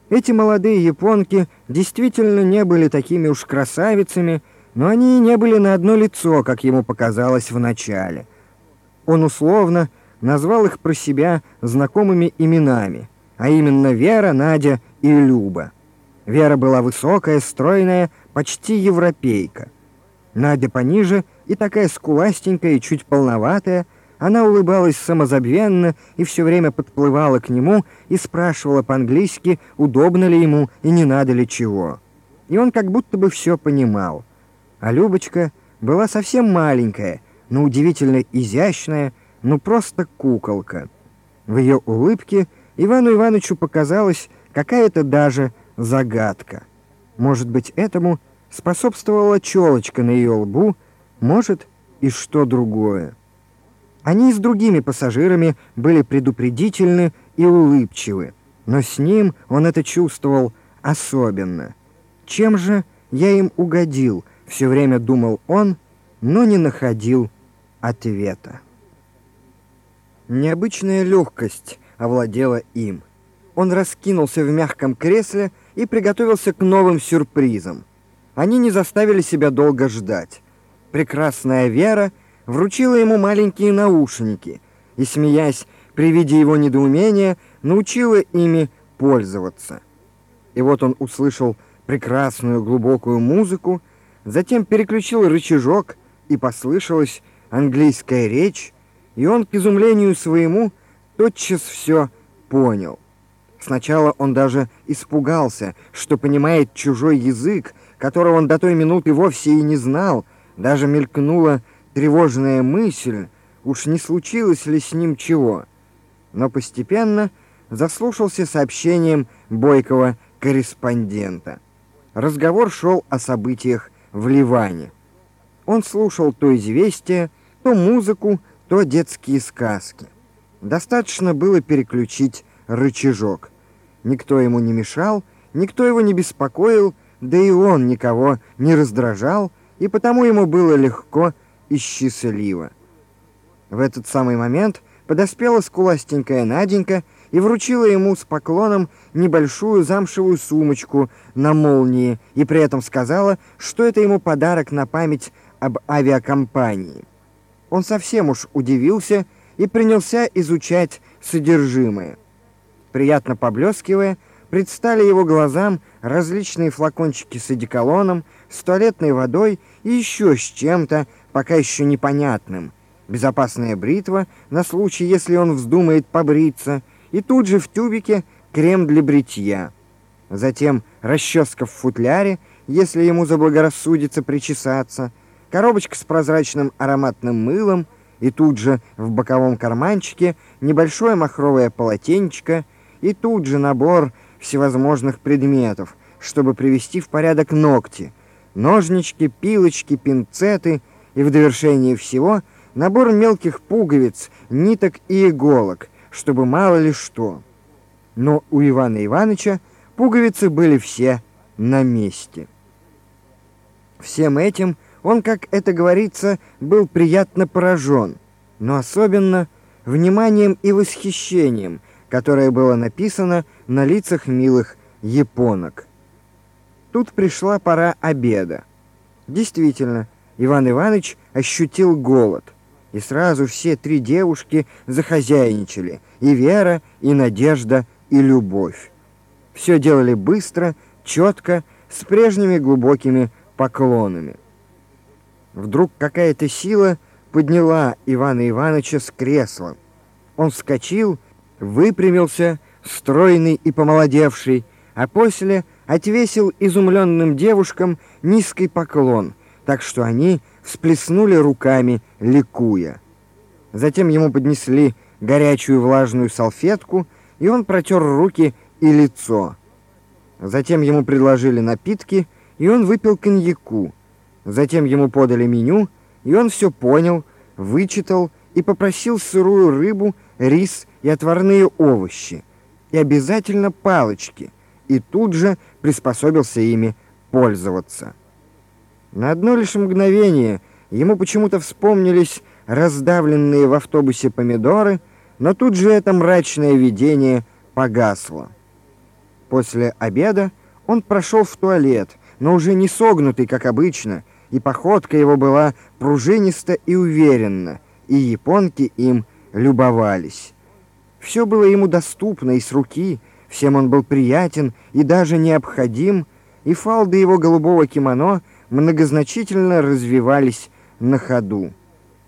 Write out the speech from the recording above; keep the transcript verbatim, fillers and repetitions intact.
Эти молодые японки действительно не были такими уж красавицами, но они и не были на одно лицо, как ему показалось вначале. Он условно назвал их про себя знакомыми именами, а именно Вера, Надя и Люба. Вера была высокая, стройная, почти европейка. Надя пониже и такая скуластенькая и чуть полноватая. Она улыбалась самозабвенно и все время подплывала к нему и спрашивала по-английски, удобно ли ему и не надо ли чего. И он как будто бы все понимал. А Любочка была совсем маленькая, но удивительно изящная, ну просто куколка. В ее улыбке Ивану Ивановичу показалась какая-то даже загадка. Может быть, этому способствовала челочка на ее лбу, может, и что другое. Они и с другими пассажирами были предупредительны и улыбчивы, но с ним он это чувствовал особенно. Чем же я им угодил, все время думал он, но не находил ответа. Необычная легкость овладела им. Он раскинулся в мягком кресле и приготовился к новым сюрпризам. Они не заставили себя долго ждать. Прекрасная Вера вручила ему маленькие наушники и, смеясь при виде его недоумения, научила ими пользоваться. И вот он услышал прекрасную глубокую музыку, затем переключил рычажок, и послышалась английская речь, и он, к изумлению своему, тотчас все понял. Сначала он даже испугался, что понимает чужой язык, которого он до той минуты вовсе и не знал. Даже мелькнула тревожная мысль, уж не случилось ли с ним чего. Но постепенно заслушался сообщением бойкого корреспондента. Разговор шел о событиях в Ливане. Он слушал то известия, то музыку, то детские сказки. Достаточно было переключить рычажок. Никто ему не мешал, никто его не беспокоил, да и он никого не раздражал, и потому ему было легко и счастливо. В этот самый момент подоспела скуластенькая Наденька и вручила ему с поклоном небольшую замшевую сумочку на молнии, и при этом сказала, что это ему подарок на память об авиакомпании. Он совсем уж удивился и принялся изучать содержимое. Приятно поблескивая, предстали его глазам различные флакончики с одеколоном, с туалетной водой и еще с чем-то, пока еще непонятным. Безопасная бритва на случай, если он вздумает побриться, и тут же в тюбике крем для бритья. Затем расческа в футляре, если ему заблагорассудится причесаться, коробочка с прозрачным ароматным мылом, и тут же в боковом карманчике небольшое махровое полотенечко, и тут же набор всевозможных предметов, чтобы привести в порядок ногти, ножнички, пилочки, пинцеты, и в довершение всего набор мелких пуговиц, ниток и иголок, чтобы мало ли что. Но у Ивана Ивановича пуговицы были все на месте. Всем этим он, как это говорится, был приятно поражен, но особенно вниманием и восхищением, которое было написано на лицах милых японок. Тут пришла пора обеда. Действительно, Иван Иванович ощутил голод, и сразу все три девушки захозяйничали: и Вера, и Надежда, и Любовь. Все делали быстро, четко, с прежними глубокими поклонами. Вдруг какая-то сила подняла Ивана Ивановича с кресла. Он вскочил, выпрямился, стройный и помолодевший, а после отвесил изумленным девушкам низкий поклон, так что они всплеснули руками, ликуя. Затем ему поднесли горячую влажную салфетку, и он протер руки и лицо. Затем ему предложили напитки, и он выпил коньяку. Затем ему подали меню, и он все понял, вычитал и попросил сырую рыбу, рис и отварные овощи, и обязательно палочки, и тут же приспособился ими пользоваться. На одно лишь мгновение ему почему-то вспомнились раздавленные в автобусе помидоры, но тут же это мрачное видение погасло. После обеда он прошел в туалет, но уже не согнутый, как обычно, и походка его была пружиниста и уверенна, и японки им любовались. Все было ему доступно и с руки, всем он был приятен и даже необходим, и фалды его голубого кимоно многозначительно развивались на ходу.